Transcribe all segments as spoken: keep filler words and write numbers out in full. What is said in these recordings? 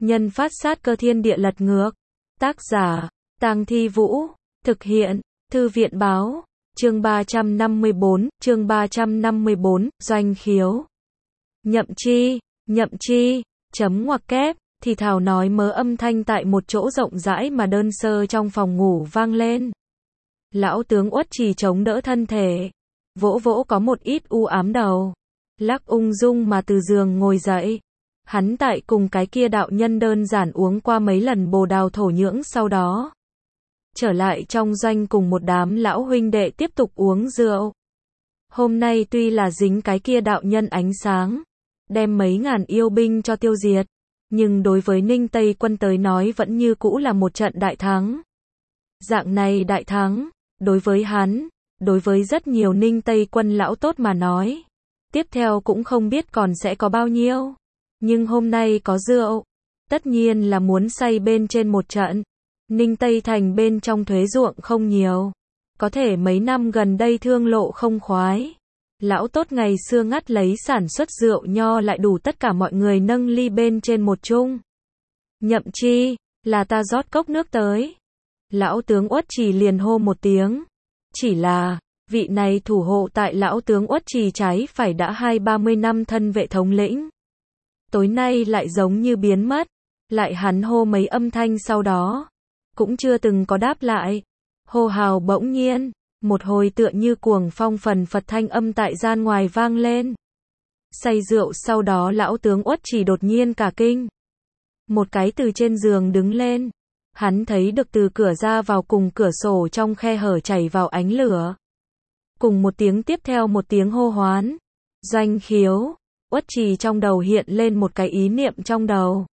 Nhân phát sát cơ thiên địa lật ngược. Tác giả, Tang Thi Vũ. Thực hiện, Thư viện báo. Chương ba trăm năm mươi bốn, chương ba trăm năm mươi bốn, doanh khiếu. Nhậm chi, nhậm chi, chấm ngoặc kép, thì thào nói mớ âm thanh tại một chỗ rộng rãi mà đơn sơ trong phòng ngủ vang lên. Lão tướng Uất Trì chống đỡ thân thể, vỗ vỗ có một ít u ám đầu, lắc ung dung mà từ giường ngồi dậy. Hắn tại cùng cái kia đạo nhân đơn giản uống qua mấy lần bồ đào thổ nhưỡng, sau đó trở lại trong doanh cùng một đám lão huynh đệ tiếp tục uống rượu. Hôm nay tuy là dính cái kia đạo nhân ánh sáng, đem mấy ngàn yêu binh cho tiêu diệt, nhưng đối với Ninh Tây quân tới nói vẫn như cũ là một trận đại thắng. Dạng này đại thắng, đối với hắn, đối với rất nhiều Ninh Tây quân lão tốt mà nói, tiếp theo cũng không biết còn sẽ có bao nhiêu. Nhưng hôm nay có rượu, tất nhiên là muốn say bên trên một trận. Ninh Tây thành bên trong thuế ruộng không nhiều, có thể mấy năm gần đây thương lộ không khoái. Lão tốt ngày xưa ngắt lấy sản xuất rượu nho lại đủ tất cả mọi người nâng ly bên trên một chung. Nhậm chi, là ta rót cốc nước tới. Lão tướng Uất Trì liền hô một tiếng. Chỉ là, vị này thủ hộ tại lão tướng Uất Trì trái phải đã hai ba mươi năm thân vệ thống lĩnh. Tối nay lại giống như biến mất, lại hắn hô mấy âm thanh sau đó, cũng chưa từng có đáp lại. Hô hào bỗng nhiên, một hồi tựa như cuồng phong phần phật thanh âm tại gian ngoài vang lên. Say rượu sau đó lão tướng Uất Trì đột nhiên cả kinh. Một cái từ trên giường đứng lên, hắn thấy được từ cửa ra vào cùng cửa sổ trong khe hở chảy vào ánh lửa. Cùng một tiếng tiếp theo một tiếng hô hoán. Doanh khiếu. Uất Trì trong đầu hiện lên một cái ý niệm trong đầu.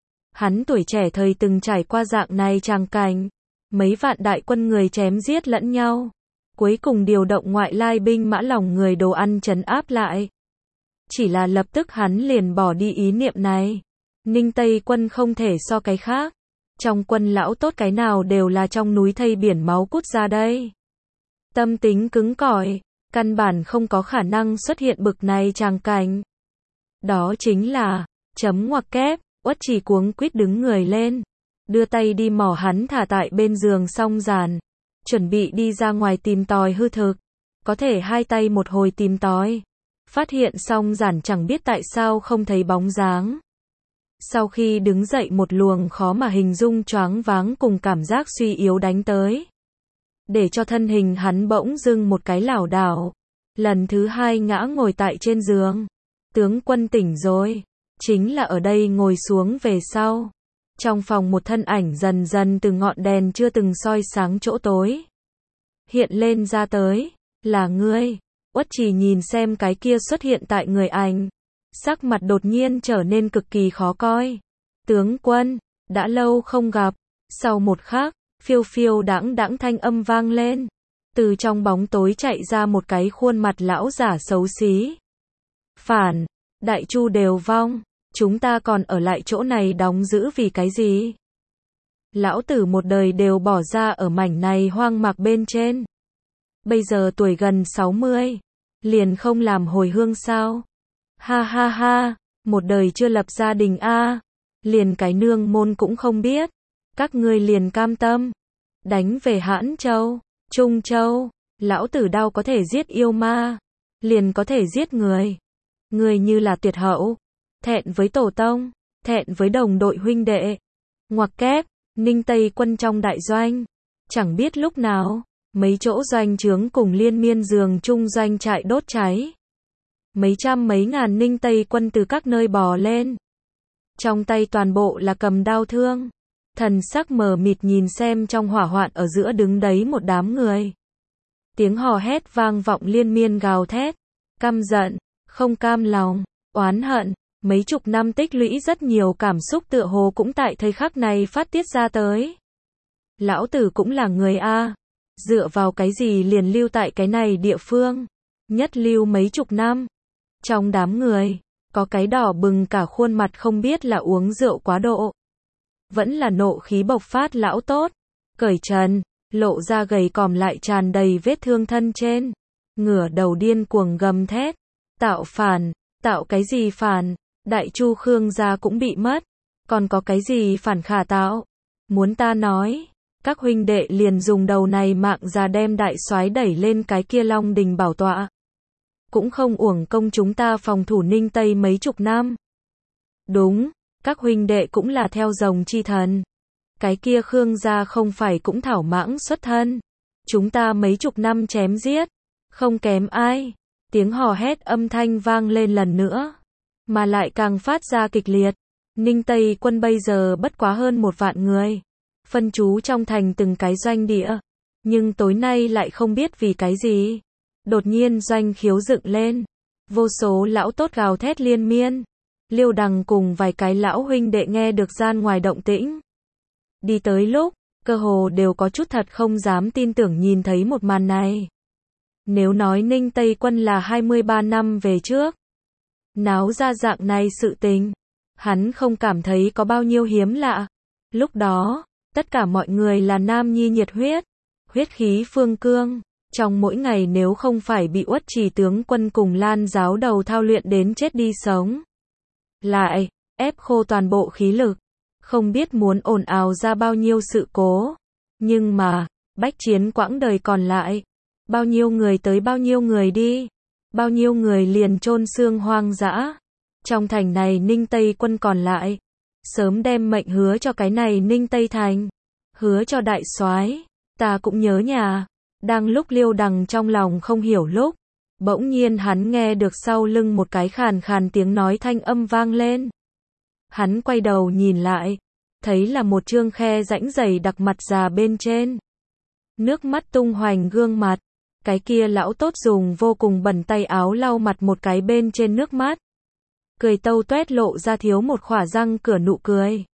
Hắn tuổi trẻ thời từng trải qua dạng này tràng cảnh. Mấy vạn đại quân người chém giết lẫn nhau. Cuối cùng điều động ngoại lai binh mã lòng người đồ ăn trấn áp lại. Chỉ là lập tức hắn liền bỏ đi ý niệm này. Ninh Tây quân không thể so cái khác. Trong quân lão tốt cái nào đều là trong núi thây biển máu cút ra đây. Tâm tính cứng cỏi, căn bản không có khả năng xuất hiện bực này tràng cảnh. Đó chính là, chấm ngoặc kép, Uất Trì cuống quýt đứng người lên, đưa tay đi mò hắn thả tại bên giường song giàn, chuẩn bị đi ra ngoài tìm tòi hư thực. Có thể hai tay một hồi tìm tòi, phát hiện song giản chẳng biết tại sao không thấy bóng dáng. Sau khi đứng dậy một luồng khó mà hình dung choáng váng cùng cảm giác suy yếu đánh tới, để cho thân hình hắn bỗng dưng một cái lảo đảo, lần thứ hai ngã ngồi tại trên giường. Tướng quân tỉnh rồi. Chính là ở đây ngồi xuống về sau. Trong phòng một thân ảnh dần dần từ ngọn đèn chưa từng soi sáng chỗ tối hiện lên ra tới. Là ngươi. Uất Trì nhìn xem cái kia xuất hiện tại người ảnh, sắc mặt đột nhiên trở nên cực kỳ khó coi. Tướng quân, đã lâu không gặp. Sau một khắc, phiêu phiêu đãng đãng thanh âm vang lên. Từ trong bóng tối chạy ra một cái khuôn mặt lão giả xấu xí. Phản, đại chu đều vong, chúng ta còn ở lại chỗ này đóng giữ vì cái gì? Lão tử một đời đều bỏ ra ở mảnh này hoang mạc bên trên. Bây giờ tuổi gần sáu mươi, liền không làm hồi hương sao? Ha ha ha, một đời chưa lập gia đình a, liền cái nương môn cũng không biết. Các ngươi liền cam tâm đánh về Hãn Châu, Trung Châu, lão tử đau có thể giết yêu ma, liền có thể giết người. Người như là tuyệt hậu, thẹn với tổ tông, thẹn với đồng đội huynh đệ. Ngoặc kép, Ninh Tây quân trong đại doanh, chẳng biết lúc nào, mấy chỗ doanh trướng cùng liên miên giường chung doanh trại đốt cháy. Mấy trăm mấy ngàn Ninh Tây quân từ các nơi bò lên. Trong tay toàn bộ là cầm đao thương. Thần sắc mờ mịt nhìn xem trong hỏa hoạn ở giữa đứng đấy một đám người. Tiếng hò hét vang vọng liên miên gào thét. Căm giận, không cam lòng, oán hận, mấy chục năm tích lũy rất nhiều cảm xúc tựa hồ cũng tại thời khắc này phát tiết ra tới. Lão tử cũng là người a, dựa vào cái gì liền lưu tại cái này địa phương, nhất lưu mấy chục năm. Trong đám người, có cái đỏ bừng cả khuôn mặt không biết là uống rượu quá độ, vẫn là nộ khí bộc phát lão tốt, cởi trần, lộ ra gầy còm lại tràn đầy vết thương thân trên, ngửa đầu điên cuồng gầm thét. Tạo phản, tạo cái gì phản, đại chu Khương gia cũng bị mất, Còn có cái gì phản khả tạo? Muốn ta nói, các huynh đệ liền dùng đầu này mạng già đem đại soái đẩy lên cái kia Long Đình bảo tọa. Cũng không uổng công chúng ta phòng thủ Ninh Tây mấy chục năm. Đúng, các huynh đệ cũng là theo rồng chi thần. Cái kia Khương gia không phải cũng thảo mãng xuất thân. Chúng ta mấy chục năm chém giết, không kém ai. Tiếng hò hét âm thanh vang lên lần nữa, mà lại càng phát ra kịch liệt. Ninh Tây quân bây giờ bất quá hơn một vạn người, phân trú trong thành từng cái doanh địa. Nhưng tối nay lại không biết vì cái gì, đột nhiên doanh khiếu dựng lên. Vô số lão tốt gào thét liên miên. Liêu Đằng cùng vài cái lão huynh đệ nghe được gian ngoài động tĩnh. Đi tới lúc, cơ hồ đều có chút thật không dám tin tưởng nhìn thấy một màn này. Nếu nói Ninh Tây quân là hai mươi ba năm về trước, náo ra dạng này sự tình, hắn không cảm thấy có bao nhiêu hiếm lạ. Lúc đó, tất cả mọi người là nam nhi nhiệt huyết, huyết khí phương cương. Trong mỗi ngày nếu không phải bị Uất Trì tướng quân cùng Lan giáo đầu thao luyện đến chết đi sống, lại ép khô toàn bộ khí lực, không biết muốn ồn ào ra bao nhiêu sự cố. Nhưng mà, bách chiến quãng đời còn lại, bao nhiêu người tới bao nhiêu người đi, bao nhiêu người liền chôn xương hoang dã. Trong thành này Ninh Tây quân còn lại, sớm đem mệnh hứa cho cái này Ninh Tây thành, hứa cho đại soái, ta cũng nhớ nhà. Đang lúc Liêu Đằng trong lòng không hiểu lúc, bỗng nhiên hắn nghe được sau lưng một cái khàn khàn tiếng nói thanh âm vang lên. Hắn quay đầu nhìn lại, thấy là một trương khe rãnh dày đặc mặt già bên trên. Nước mắt tung hoành gương mặt, cái kia lão tốt dùng vô cùng bẩn tay áo lau mặt một cái bên trên nước mắt. Cười tâu tuét lộ ra thiếu một khỏa răng cửa nụ cười.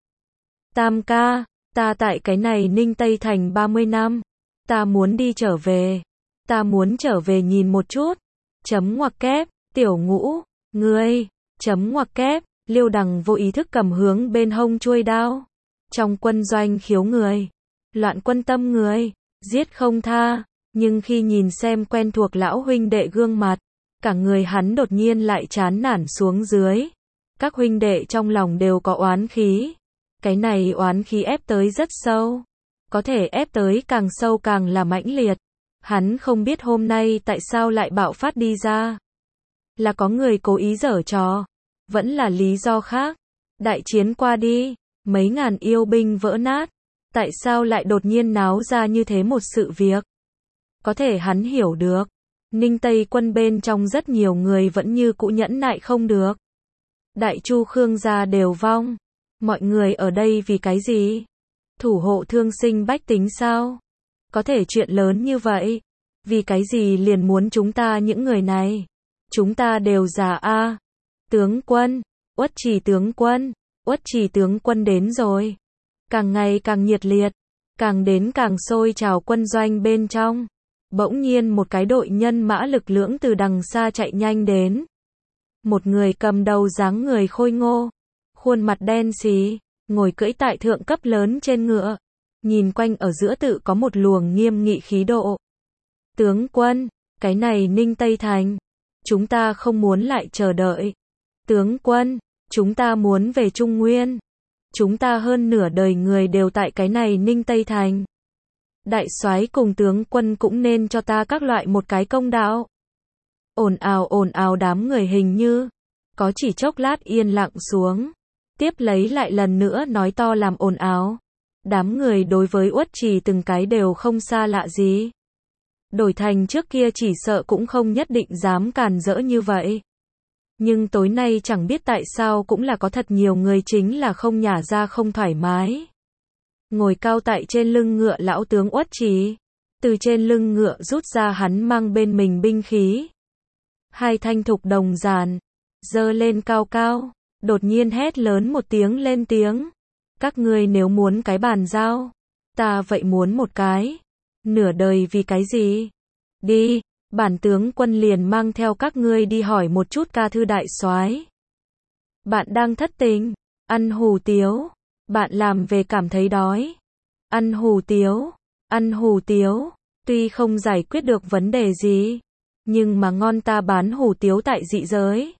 Tam ca, ta tại cái này Ninh Tây thành ba mươi năm. Ta muốn đi trở về. Ta muốn trở về nhìn một chút. Chấm ngoặc kép, tiểu ngũ, ngươi, chấm ngoặc kép, Liêu Đằng vô ý thức cầm hướng bên hông chuôi đao. Trong quân doanh khiếu người, loạn quân tâm người, giết không tha. Nhưng khi nhìn xem quen thuộc lão huynh đệ gương mặt, cả người hắn đột nhiên lại chán nản xuống dưới. Các huynh đệ trong lòng đều có oán khí. Cái này oán khí ép tới rất sâu. Có thể ép tới càng sâu càng là mãnh liệt. Hắn không biết hôm nay tại sao lại bạo phát đi ra. Là có người cố ý giở trò, vẫn là lý do khác. Đại chiến qua đi, mấy ngàn yêu binh vỡ nát, tại sao lại đột nhiên náo ra như thế một sự việc. Có thể hắn hiểu được, Ninh Tây quân bên trong rất nhiều người vẫn như cũ nhẫn nại không được. Đại Chu Khương gia đều vong, mọi người ở đây vì cái gì? Thủ hộ thương sinh bách tính sao? Có thể chuyện lớn như vậy, vì cái gì liền muốn chúng ta những người này? Chúng ta đều già a. Tướng quân, Uất Trì tướng quân, Uất Trì tướng quân đến rồi. Càng ngày càng nhiệt liệt, càng đến càng sôi trào quân doanh bên trong. Bỗng nhiên một cái đội nhân mã lực lưỡng từ đằng xa chạy nhanh đến. Một người cầm đầu dáng người khôi ngô, khuôn mặt đen xì, ngồi cưỡi tại thượng cấp lớn trên ngựa, nhìn quanh ở giữa tự có một luồng nghiêm nghị khí độ. Tướng quân, cái này Ninh Tây thành, chúng ta không muốn lại chờ đợi. Tướng quân, chúng ta muốn về Trung Nguyên. Chúng ta hơn nửa đời người đều tại cái này Ninh Tây thành. Đại soái cùng tướng quân cũng nên cho ta các loại một cái công đạo. Ồn ào ồn ào đám người hình như có chỉ chốc lát yên lặng xuống, tiếp lấy lại lần nữa nói to làm ồn ào. Đám người đối với Uất Trì từng cái đều không xa lạ gì. Đổi thành trước kia chỉ sợ cũng không nhất định dám càn rỡ như vậy. Nhưng tối nay chẳng biết tại sao cũng là có thật nhiều người chính là không nhả ra không thoải mái. Ngồi cao tại trên lưng ngựa lão tướng Uất Trì, từ trên lưng ngựa rút ra hắn mang bên mình binh khí. Hai thanh thục đồng giàn, giơ lên cao cao, đột nhiên hét lớn một tiếng lên tiếng. Các ngươi nếu muốn cái bàn giao, ta vậy muốn một cái. Nửa đời vì cái gì? Đi, bản tướng quân liền mang theo các ngươi đi hỏi một chút ca thư đại soái. Bạn đang thất tình, ăn hủ tiếu, bạn làm về cảm thấy đói. Ăn hủ tiếu, ăn hủ tiếu, tuy không giải quyết được vấn đề gì, nhưng mà ngon ta bán hủ tiếu tại dị giới.